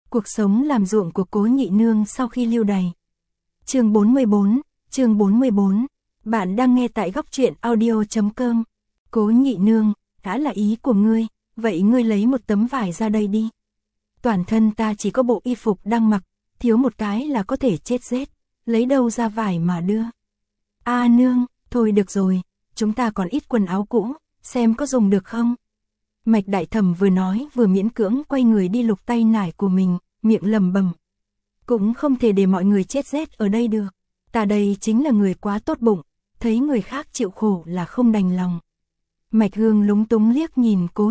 Cuộc sống làm ruộng của Cố Nhị Nương sau khi lưu đày. Chương 44. Bạn đang nghe tại góc truyện audio.com. Cố Nhị Nương, đã là ý của ngươi, vậy ngươi lấy một tấm vải ra đây đi. Toàn thân ta chỉ có bộ y phục đang mặc, thiếu một cái là có thể chết rét, lấy đâu ra vải mà đưa. Nương, thôi được rồi, chúng ta còn ít quần áo cũ, xem có dùng được không. Mạch Đại Thẩm vừa nói vừa miễn cưỡng quay người đi lục tay nải của mình, miệng lẩm bẩm. Cũng không thể để mọi người chết rét ở đây được. Ta đây chính là người quá tốt bụng, thấy người khác chịu khổ là không đành lòng. Mạch Hương lúng túng liếc nhìn Cố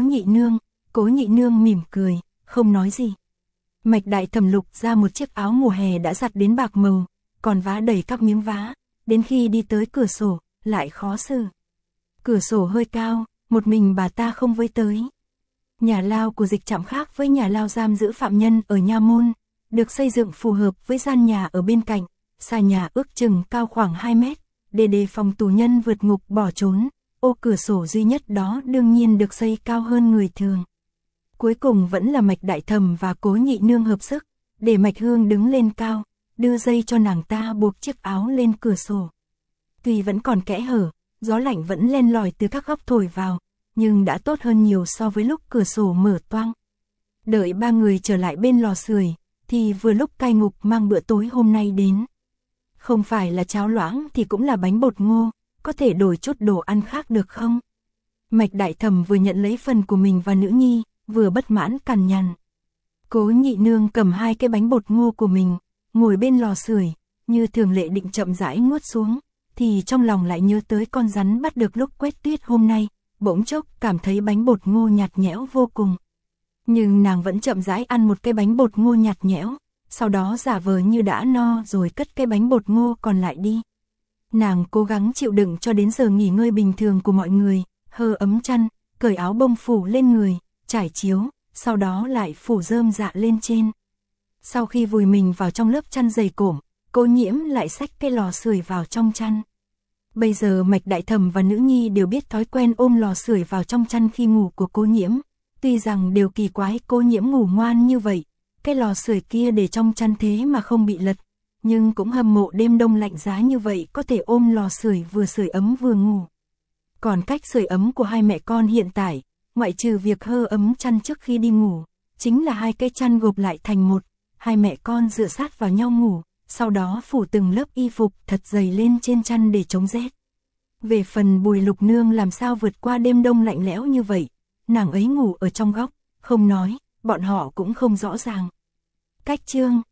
Nhị Nương mỉm cười, không nói gì. Mạch Đại Thẩm lục ra một chiếc áo mùa hè đã giặt đến bạc màu, còn vá đầy các miếng vá, đến khi đi tới cửa sổ, lại khó xử. Cửa sổ hơi cao, một mình bà ta không với tới. Nhà lao của Dịch Trạm khác với nhà lao giam giữ phạm nhân ở Nha Môn, được xây dựng phù hợp với gian nhà ở bên cạnh, xà nhà ước chừng cao khoảng 2 mét, để đề phòng tù nhân vượt ngục bỏ trốn. Ô cửa sổ duy nhất đó đương nhiên được xây cao hơn người thường. Cuối cùng vẫn là Mạch Đại Thẩm và Cố Nhị Nương hợp sức, để Mạch Hương đứng lên cao, đưa dây cho nàng ta buộc chiếc áo lên cửa sổ. Tuy vẫn còn kẽ hở, gió lạnh vẫn len lỏi từ các góc thổi vào, nhưng đã tốt hơn nhiều so với lúc cửa sổ mở toang. Đợi ba người trở lại bên lò sưởi, thì vừa lúc cai ngục mang bữa tối hôm nay đến. Không phải là cháo loãng thì cũng là bánh bột ngô, có thể đổi chút đồ ăn khác được không? Mạch Đại Thẩm vừa nhận lấy phần của mình và nữ nhi, vừa bất mãn cằn nhằn. Cố Nhị Nương cầm 2 cái bánh bột ngô của mình, ngồi bên lò sưởi, như thường lệ định chậm rãi nuốt xuống, thì trong lòng lại nhớ tới con rắn bắt được lúc quét tuyết hôm nay, bỗng chốc cảm thấy bánh bột ngô nhạt nhẽo vô cùng. Nhưng nàng vẫn chậm rãi ăn một cái bánh bột ngô nhạt nhẽo, sau đó giả vờ như đã no rồi cất cái bánh bột ngô còn lại đi. Nàng cố gắng chịu đựng cho đến giờ nghỉ ngơi bình thường của mọi người, hơ ấm chăn, cởi áo bông phủ lên người, trải chiếu, sau đó lại phủ rơm dạ lên trên. Sau khi vùi mình vào trong lớp chăn dày cổm, Cố Nhiễm lại xách cái lò sưởi vào trong chăn. Bây giờ Mạch Đại Thẩm và nữ nhi đều biết thói quen ôm lò sưởi vào trong chăn khi ngủ của Cố Nhiễm, tuy rằng đều kỳ quái Cố Nhiễm ngủ ngoan như vậy, cái lò sưởi kia để trong chăn thế mà không bị lật, nhưng cũng hâm mộ đêm đông lạnh giá như vậy có thể ôm lò sưởi vừa sưởi ấm vừa ngủ. Còn cách sưởi ấm của hai mẹ con hiện tại, ngoại trừ việc hơ ấm chăn trước khi đi ngủ, chính là 2 cái chăn gộp lại thành một, hai mẹ con dựa sát vào nhau ngủ, sau đó phủ từng lớp y phục thật dày lên trên chăn để chống rét. Về phần Bùi Lục Nương làm sao vượt qua đêm đông lạnh lẽo như vậy, nàng ấy ngủ ở trong góc, không nói, bọn họ cũng không rõ ràng. Cách chương